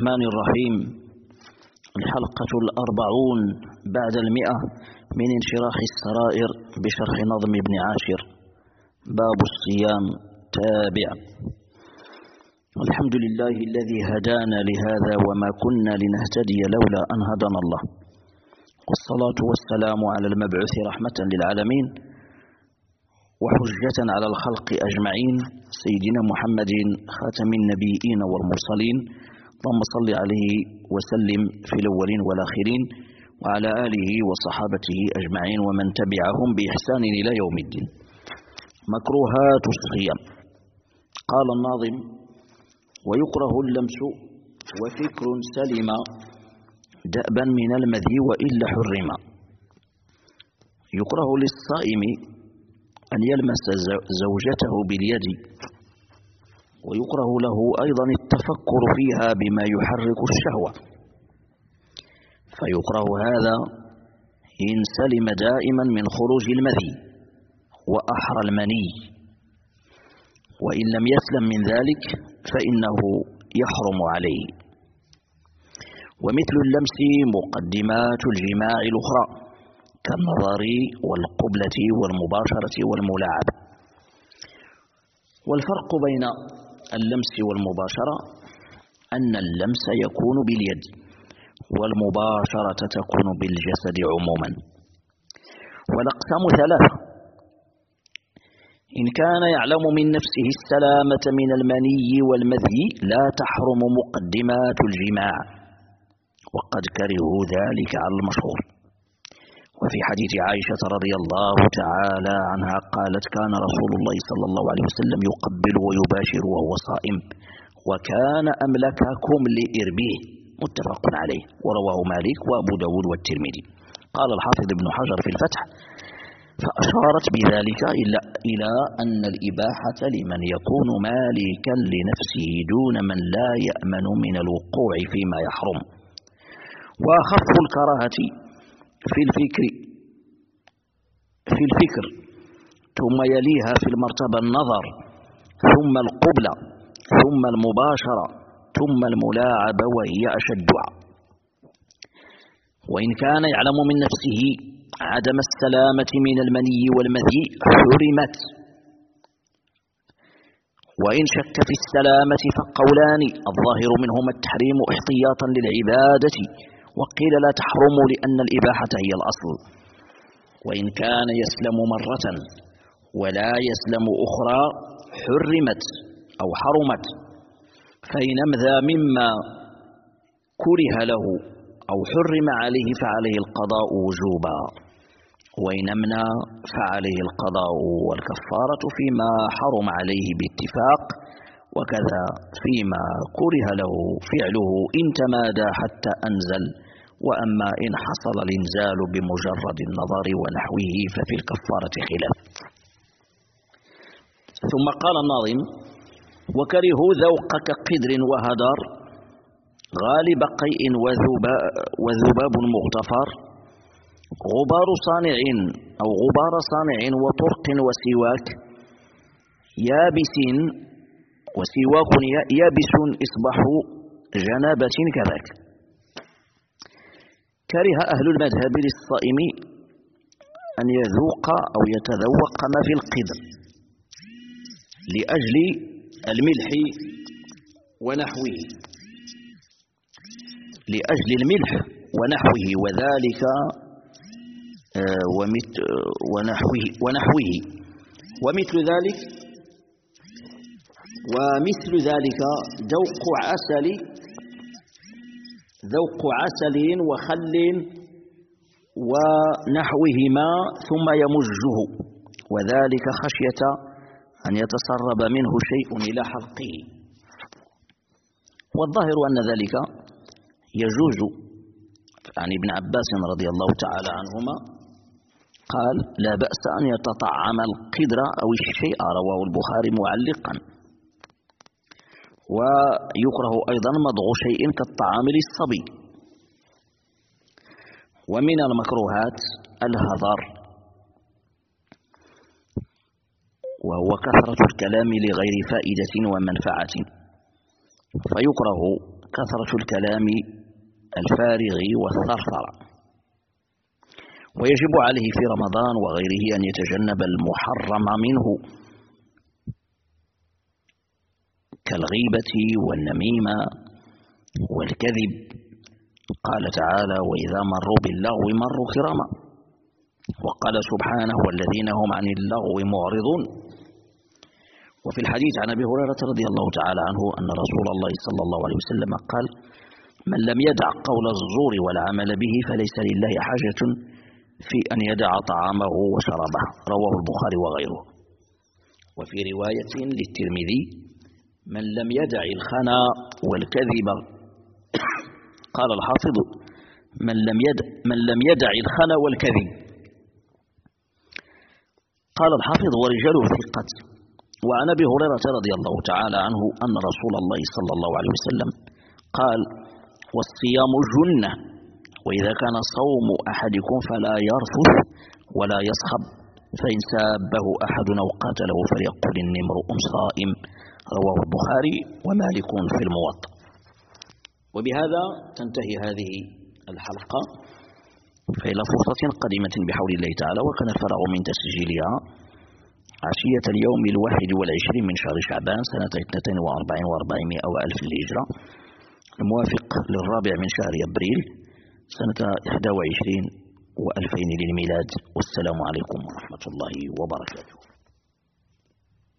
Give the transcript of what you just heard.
الرحمن الرحيم. الحلقة 40 بعد 100 من انشراح السرائر بشرح نظم ابن عاشر. باب الصيام تابع. الحمد لله الذي هدانا لهذا وما كنا لنهتدي لولا أن هدانا الله، والصلاة والسلام على المبعوث رحمة للعالمين وحجة على الخلق أجمعين، سيدنا محمد خاتم النبيين والمرسلين، اللهم صل عليه وسلم في الأولين والآخرين وعلى آله وصحابته أجمعين ومن تبعهم بإحسان إلى يوم الدين. مكروهات الصيام. قال الناظم: ويكره اللمس وفكر سلم دأبا من المذي وإلا حرم. يكره للصائم أن يلمس زوجته باليد، ويكره له أيضا التفكر فيها بما يحرك الشهوة، فيكره هذا إن سلم دائما من خروج المذي وأحرى المني، وإن لم يسلم من ذلك فإنه يحرم عليه. ومثل اللمس مقدمات الجماع الأخرى كالنظر والقبلة والمباشرة والملاعبة. والفرق بين اللمس والمباشرة أن اللمس يكون باليد والمباشرة تكون بالجسد عموما. والأقسام ثلاثة: إن كان يعلم من نفسه السلامة من المني والمذي لا تحرم مقدمات الجماع، وقد كرهوا ذلك على المشهور. وفي حديث عائشة رضي الله تعالى عنها قالت: كان رسول الله صلى الله عليه وسلم يقبل ويباشر وهو صائم، وكان أملككم لإربه، متفق عليه، ورواه مالك وأبو داود والترمذي. قال الحافظ ابن حجر في الفتح: فأشارت بذلك إلى أن الإباحة لمن يكون مالكا لنفسه دون من لا يأمن من الوقوع فيما يحرم. وأخف الكراهة في الفكر ثم يليها في المرتبة النظر، ثم القبلة، ثم المباشرة، ثم الملاعبة، وهي أشدها. وإن كان يعلم من نفسه عدم السلامة من المني والمذي حرمت، وإن شك في السلامة فقولان: الظاهر منهما التحريم احتياطا للعبادة، وقيل لا تحرم لأن الإباحة هي الأصل. وإن كان يسلم مرة ولا يسلم أخرى حرمت أو حرمت، فإن أمذى مما كره له أو حرم عليه فعليه القضاء وجوبا، وإن أمنى فعليه القضاء والكفارة فيما حرم عليه باتفاق، وكذا فيما كره له فعله إن تمادى حتى أنزل. وأما إن حصل الإنزال بمجرد النظر ونحوه ففي الكفارة خلاف. ثم قال الناظم: وكرهوا ذوق كقدر وهدر غالب قيء وذباب مغتفر غبار صانع أو غبار صانع وطرق وسواك يابس وسواك يابس إصبح جنابة كذاك. كره أهل المذهب للصائم أن يذوق أو يتذوق ما في القدر لأجل الملح ونحوه، وذلك ونحوه ومثل ذلك ذوق عسل وخل ونحوهما ثم يمجه، وذلك خشية أن يتسرب منه شيء إلى حلقه. والظاهر أن ذلك يجوز. عن ابن عباس رضي الله تعالى عنهما قال: لا بأس أن يتطعم القدر أو الشيء، رواه البخاري معلقا. ويكره أيضا مضغ شيء كالطعام للصبي. ومن المكروهات الهذر، وهو كثرة الكلام لغير فائدة ومنفعة، فيكره كثرة الكلام الفارغ والثرثرة. ويجب عليه في رمضان وغيره أن يتجنب المحرم منه كالغيبة والنميمة والكذب. قال تعالى: وإذا مروا باللغو مروا كراما. وقال سبحانه: والذين هم عن اللغو معرضون. وفي الحديث عن أبي هريرة رضي الله تعالى عنه أن رسول الله صلى الله عليه وسلم قال: من لم يدع قول الزور والعمل به فليس لله حاجة في أن يدع طعامه وشرابه. رواه البخاري وغيره. وفي رواية للترمذي: من لم يدع الخنا والكذب. قال الحافظ: من لم يدع الخنا والكذب. قال الحافظ: ورجاله ثقة. وعن أبي هريرة رضي الله تعالى عنه أن رسول الله صلى الله عليه وسلم قال: والصيام جنة، وإذا كان صوم أحدكم فلا يرفث ولا يصخب، فإن سابه أحد أو قاتله فليقل إني امرؤ صائم. رواه البخاري ومالك في الموطأ. وبهذا تنتهي هذه الحلقة، فإلى فرصة قادمة بحول الله تعالى. وكان الفراغ من تسجيلها عشية اليوم 21 من شهر شعبان سنة 42 و400 وألف للهجرة، الموافق للرابع من شهر أبريل سنة 21 و2000 للميلاد. والسلام عليكم ورحمة الله وبركاته.